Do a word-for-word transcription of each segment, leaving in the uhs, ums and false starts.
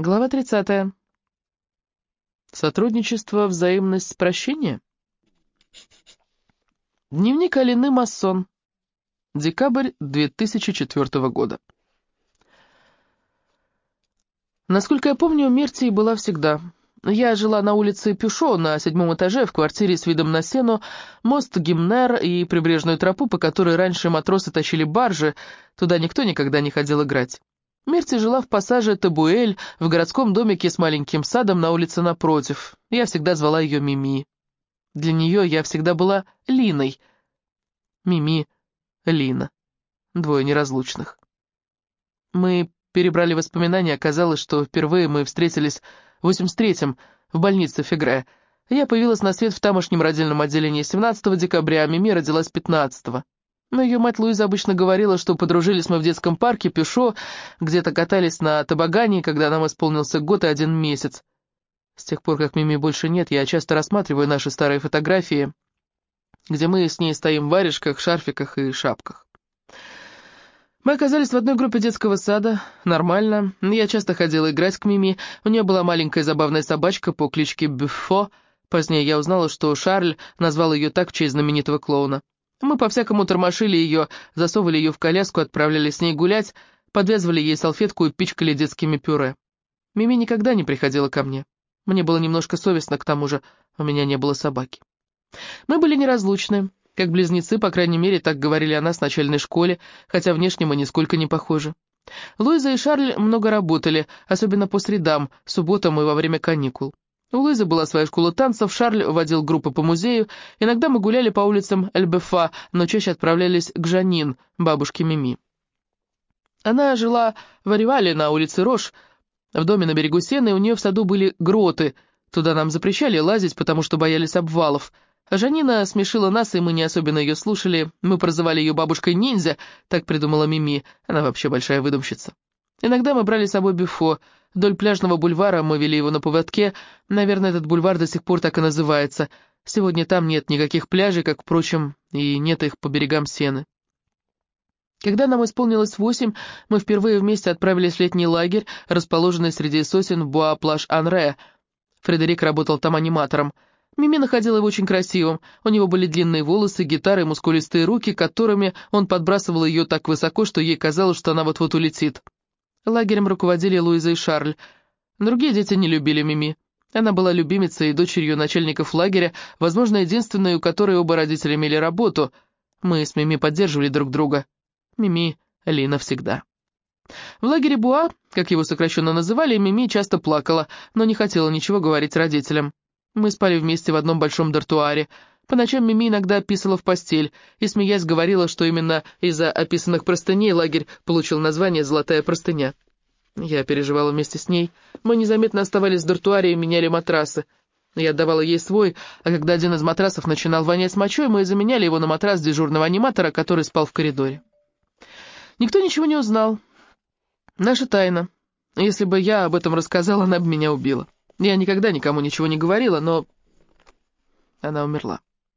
Глава тридцатая. Сотрудничество, взаимность, прощение. Дневник Алины Массон. Декабрь две тысячи четвёртого года. Насколько я помню, Миртий была всегда. Я жила на улице Пюшо, на седьмом этаже, в квартире с видом на Сену, мост Гимнер и прибрежную тропу, по которой раньше матросы тащили баржи, туда никто никогда не ходил играть. Мирти жила в пассаже Табуэль, в городском домике с маленьким садом на улице напротив. Я всегда звала ее Мими. Для нее я всегда была Линой. Мими, Лина. Двое неразлучных. Мы перебрали воспоминания, оказалось, что впервые мы встретились в восемьдесят третьем в больнице Фегре. Я появилась на свет в тамошнем родильном отделении семнадцатого декабря, а Мими родилась пятнадцатого. Но ее мать Луиза обычно говорила, что подружились мы в детском парке Пюшо, где-то катались на тобогане, когда нам исполнился год и один месяц. С тех пор, как Мими больше нет, я часто рассматриваю наши старые фотографии, где мы с ней стоим в варежках, шарфиках и шапках. Мы оказались в одной группе детского сада, нормально. Я часто ходила играть к Мими, у нее была маленькая забавная собачка по кличке Бюффо. Позднее я узнала, что Шарль назвал ее так в честь знаменитого клоуна. Мы по-всякому тормошили ее, засовывали ее в коляску, отправлялись с ней гулять, подвязывали ей салфетку и пичкали детскими пюре. Мими никогда не приходила ко мне. Мне было немножко совестно, к тому же у меня не было собаки. Мы были неразлучны, как близнецы, по крайней мере, так говорили о нас в начальной школе, хотя внешне мы нисколько не похожи. Луиза и Шарль много работали, особенно по средам, субботам и во время каникул. У Луизы была своя школа танцев, Шарль водил группы по музею, иногда мы гуляли по улицам Эльбефа, но чаще отправлялись к Жанин, бабушке Мими. Она жила в Аривале на улице Рош, в доме на берегу Сены, и у нее в саду были гроты, туда нам запрещали лазить, потому что боялись обвалов. А Жанина смешила нас, и мы не особенно ее слушали, мы прозывали ее бабушкой-ниндзя, так придумала Мими, она вообще большая выдумщица. Иногда мы брали с собой Бюффо. Вдоль пляжного бульвара мы вели его на поводке. Наверное, этот бульвар до сих пор так и называется. Сегодня там нет никаких пляжей, как, впрочем, и нет их по берегам Сены. Когда нам исполнилось восемь, мы впервые вместе отправились в летний лагерь, расположенный среди сосен в Буа-Плаш-Анре. Фредерик работал там аниматором. Мими находила его очень красивым. У него были длинные волосы, гитара и мускулистые руки, которыми он подбрасывал ее так высоко, что ей казалось, что она вот-вот улетит. Лагерем руководили Луиза и Шарль. Другие дети не любили Мими. Она была любимицей и дочерью начальников лагеря, возможно, единственной, у которой оба родителя имели работу. Мы с Мими поддерживали друг друга. Мими, Лина всегда. В лагере Буа, как его сокращенно называли, Мими часто плакала, но не хотела ничего говорить родителям. Мы спали вместе в одном большом дартуаре. По ночам Мими иногда писала в постель и, смеясь, говорила, что именно из-за описанных простыней лагерь получил название «Золотая простыня». Я переживала вместе с ней. Мы незаметно оставались в дартуаре и меняли матрасы. Я отдавала ей свой, а когда один из матрасов начинал вонять мочой, мы заменяли его на матрас дежурного аниматора, который спал в коридоре. Никто ничего не узнал. Наша тайна. Если бы я об этом рассказала, она бы меня убила. Я никогда никому ничего не говорила, но она умерла.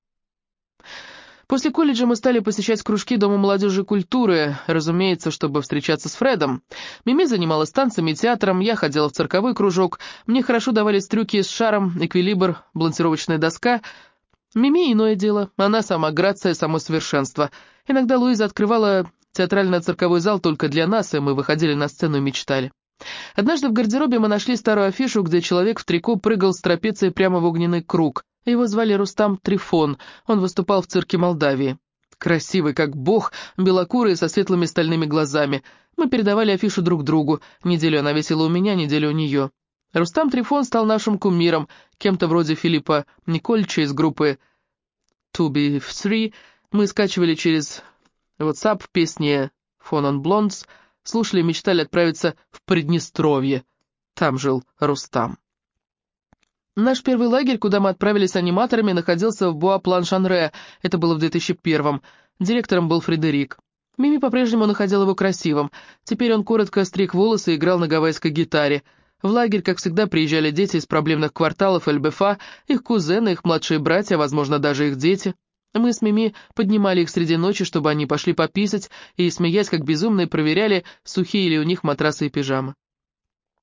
После колледжа мы стали посещать кружки Дома молодежи и культуры, разумеется, чтобы встречаться с Фредом. Мими занималась танцами и театром, я ходила в цирковой кружок, мне хорошо давались трюки с шаром, эквилибр, балансировочная доска. Мими иное дело, она сама грация, само совершенство. Иногда Луиза открывала театрально-цирковой зал только для нас, и мы выходили на сцену и мечтали. Однажды в гардеробе мы нашли старую афишу, где человек в трико прыгал с трапеции прямо в огненный круг. Его звали Рустам Трифон, он выступал в цирке Молдавии. Красивый, как бог, белокурый, со светлыми стальными глазами. Мы передавали афишу друг другу, неделю она висела у меня, неделю у нее. Рустам Трифон стал нашим кумиром, кем-то вроде Филиппа Никольча из группы two би three. Мы скачивали через WhatsApp песни «Phone on Blondes», слушали и мечтали отправиться в Приднестровье. Там жил Рустам. Наш первый лагерь, куда мы отправились аниматорами, находился в Буа-Плаш-Анре. Это было в две тысячи первом. Директором был Фредерик. Мими по-прежнему находила его красивым. Теперь он коротко стриг волосы и играл на гавайской гитаре. В лагерь, как всегда, приезжали дети из проблемных кварталов Эльбефа, их кузены, их младшие братья, возможно, даже их дети. Мы с Мими поднимали их среди ночи, чтобы они пошли пописать, и, смеясь как безумные, проверяли, сухие ли у них матрасы и пижамы.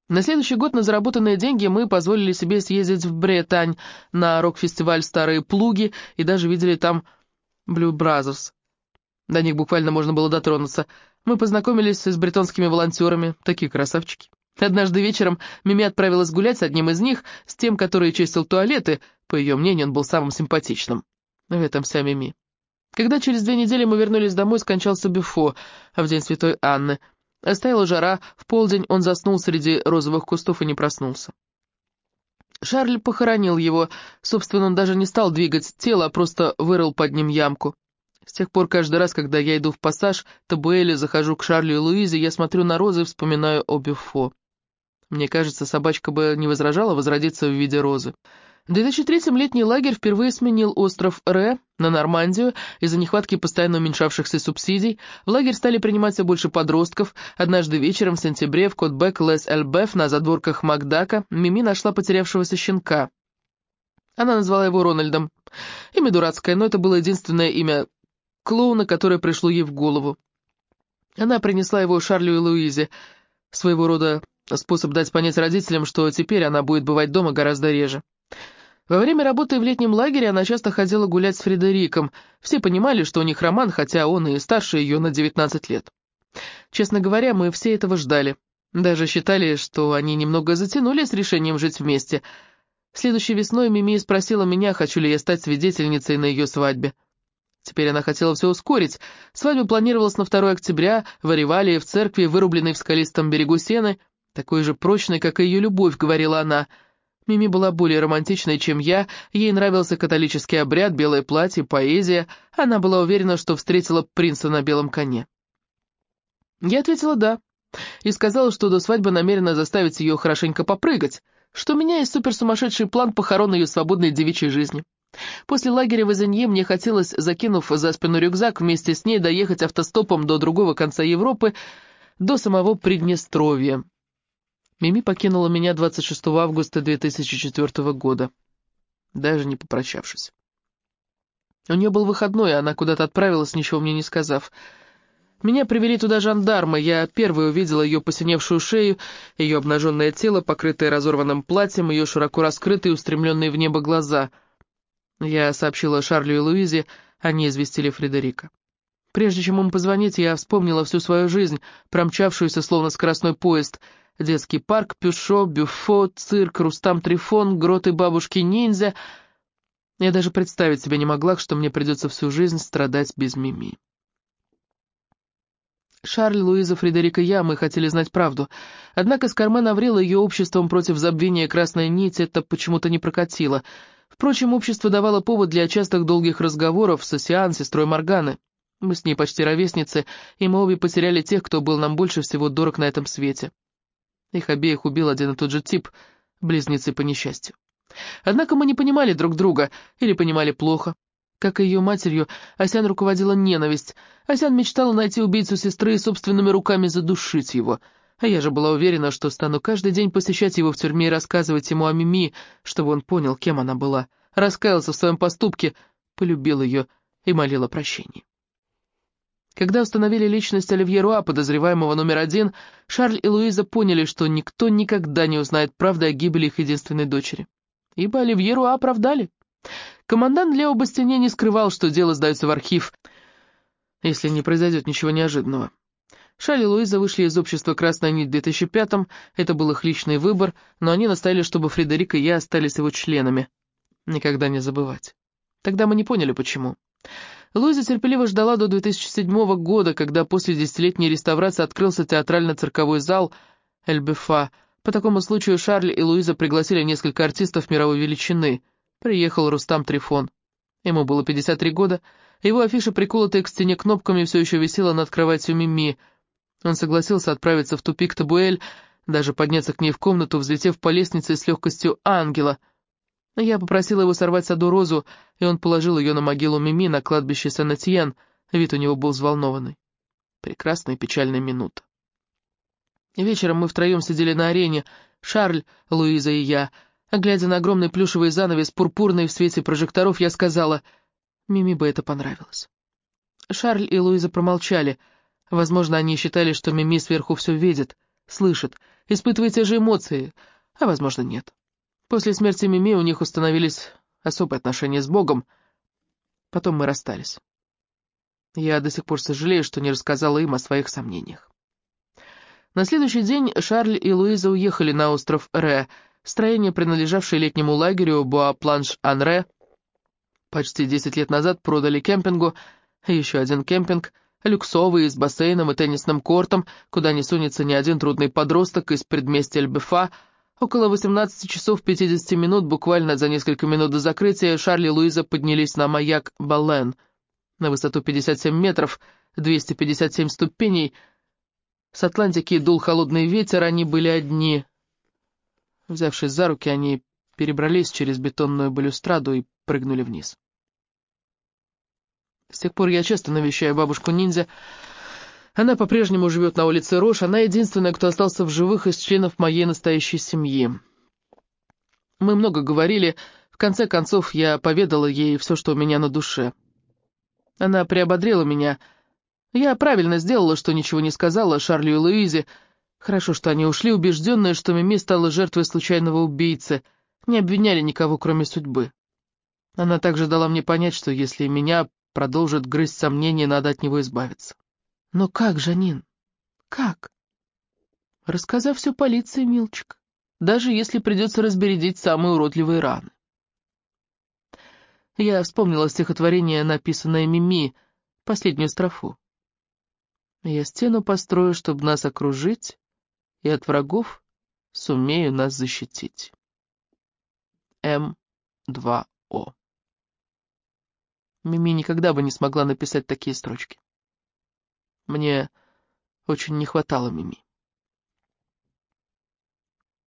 На следующий год на заработанные деньги мы позволили себе съездить в Британь на рок-фестиваль «Старые плуги» и даже видели там Blue Brothers. До них буквально можно было дотронуться. Мы познакомились с бретонскими волонтерами, такие красавчики. Однажды вечером Мими отправилась гулять с одним из них, с тем, который чистил туалеты. По ее мнению, он был самым симпатичным. В этом вся Мими. Когда через две недели мы вернулись домой, скончался Бюфо, в день Святой Анны. Стояла жара, в полдень он заснул среди розовых кустов и не проснулся. Шарль похоронил его, собственно, он даже не стал двигать тело, а просто вырыл под ним ямку. С тех пор каждый раз, когда я иду в пассаж Табуэля, захожу к Шарлю и Луизе, я смотрю на розы и вспоминаю о Бюфо. Мне кажется, собачка бы не возражала возродиться в виде розы. В две тысячи третьем летний лагерь впервые сменил остров Ре на Нормандию из-за нехватки постоянно уменьшавшихся субсидий. В лагерь стали принимать все больше подростков. Однажды вечером в сентябре в Котбек-Лес-Эльбеф на задворках Макдака Мими нашла потерявшегося щенка. Она назвала его Рональдом. Имя дурацкое, но это было единственное имя клоуна, которое пришло ей в голову. Она принесла его Шарлю и Луизе, своего рода способ дать понять родителям, что теперь она будет бывать дома гораздо реже. Во время работы в летнем лагере она часто ходила гулять с Фредериком. Все понимали, что у них роман, хотя он и старше ее на девятнадцать лет. Честно говоря, мы все этого ждали. Даже считали, что они немного затянули с решением жить вместе. Следующей весной Мими спросила меня, хочу ли я стать свидетельницей на ее свадьбе. Теперь она хотела все ускорить. Свадьба планировалась на второе октября в Оревале, в церкви, вырубленной в скалистом берегу Сены. Такой же прочной, как и ее любовь, говорила она. Мими была более романтичной, чем я, ей нравился католический обряд, белое платье, поэзия. Она была уверена, что встретила принца на белом коне. Я ответила «да», и сказала, что до свадьбы намерена заставить ее хорошенько попрыгать, что у меня есть суперсумасшедший план похорон ее свободной девичьей жизни. После лагеря в Изенье мне хотелось, закинув за спину рюкзак, вместе с ней доехать автостопом до другого конца Европы, до самого Приднестровья. Мими покинула меня двадцать шестого августа две тысячи четвёртого года, даже не попрощавшись. У нее был выходной, и она куда-то отправилась, ничего мне не сказав. Меня привели туда жандармы, я первой увидела ее посиневшую шею, ее обнаженное тело, покрытое разорванным платьем, ее широко раскрытые, устремленные в небо глаза. Я сообщила Шарлю и Луизе, они известили Фредерика. Прежде чем им позвонить, я вспомнила всю свою жизнь, промчавшуюся словно скоростной поезд. Детский парк, Пюшо, Бюфо, цирк, Рустам-Трифон, гроты бабушки-ниндзя. Я даже представить себе не могла, что мне придется всю жизнь страдать без Мими. Шарль, Луиза, Фредерик и я, мы хотели знать правду. Однако Скармен Аврила ее обществом против забвения красной нити это почему-то не прокатило. Впрочем, общество давало повод для частых долгих разговоров с Осиан, сестрой Морганы. Мы с ней почти ровесницы, и мы обе потеряли тех, кто был нам больше всего дорог на этом свете. Их обеих убил один и тот же тип, близнецы по несчастью. Однако мы не понимали друг друга, или понимали плохо. Как и ее матерью, Осян руководила ненависть. Осян мечтала найти убийцу сестры и собственными руками задушить его. А я же была уверена, что стану каждый день посещать его в тюрьме и рассказывать ему о Мими, чтобы он понял, кем она была, раскаялся в своем поступке, полюбил ее и молил о прощении. Когда установили личность Оливье Руа, подозреваемого номер один, Шарль и Луиза поняли, что никто никогда не узнает правды о гибели их единственной дочери. Ибо Оливье Руа оправдали. Командант Лео Бастине не скрывал, что дело сдается в архив, если не произойдет ничего неожиданного. Шарль и Луиза вышли из общества «Красная нить» в две тысячи пятом, это был их личный выбор, но они настояли, чтобы Фредерик и я остались его членами. Никогда не забывать. Тогда мы не поняли, почему. Луиза терпеливо ждала до две тысячи седьмого года, когда после десятилетней реставрации открылся театрально-цирковой зал Эль-Бефа. По такому случаю Шарль и Луиза пригласили несколько артистов мировой величины. Приехал Рустам-Трифон. Ему было пятьдесят три года, его афиша, приколотая к стене кнопками, все еще висела над кроватью Мими. Он согласился отправиться в тупик Табуэль, даже подняться к ней в комнату, взлетев по лестнице с легкостью ангела. Я попросила его сорвать с саду розу, и он положил ее на могилу Мими на кладбище Сен-Этьен. Вид у него был взволнованный. Прекрасная и печальная минута. Вечером мы втроем сидели на арене, Шарль, Луиза и я. А глядя на огромный плюшевый занавес, пурпурный в свете прожекторов, я сказала, Мими бы это понравилось. Шарль и Луиза промолчали. Возможно, они считали, что Мими сверху все видит. слышит, испытывает те же эмоции, а, возможно, нет. После смерти Мими у них установились особые отношения с Богом. Потом мы расстались. Я до сих пор сожалею, что не рассказала им о своих сомнениях. На следующий день Шарль и Луиза уехали на остров Ре, строение, принадлежавшее летнему лагерю Буа-Планш-Ан-Ре. Почти десять лет назад продали кемпингу, еще один кемпинг, люксовый, с бассейном и теннисным кортом, куда не сунется ни один трудный подросток из предместья Эльбефа. Около восемнадцати часов пятидесяти минут, буквально за несколько минут до закрытия, Шарль и Луиза поднялись на маяк Баллен. На высоту пятьдесят семь метров, двести пятьдесят семь ступеней. С Атлантики дул холодный ветер, они были одни. Взявшись за руки, они перебрались через бетонную балюстраду и прыгнули вниз. С тех пор я часто навещаю бабушку-ниндзя. Она по-прежнему живет на улице Рош, она единственная, кто остался в живых из членов моей настоящей семьи. Мы много говорили, в конце концов я поведала ей все, что у меня на душе. Она приободрила меня. Я правильно сделала, что ничего не сказала Шарлю и Луизе. Хорошо, что они ушли, убежденные, что Мими стала жертвой случайного убийцы, не обвиняли никого, кроме судьбы. Она также дала мне понять, что если меня продолжит грызть сомнения, надо от него избавиться. Но как, Жанин? Как? Рассказав все полиции, милчик, даже если придется разбередить самые уродливые раны. Я вспомнила стихотворение, написанное Мими, последнюю строфу. Я стену построю, чтобы нас окружить, и от врагов сумею нас защитить. М два О. Мими никогда бы не смогла написать такие строчки. Мне очень не хватало Мими.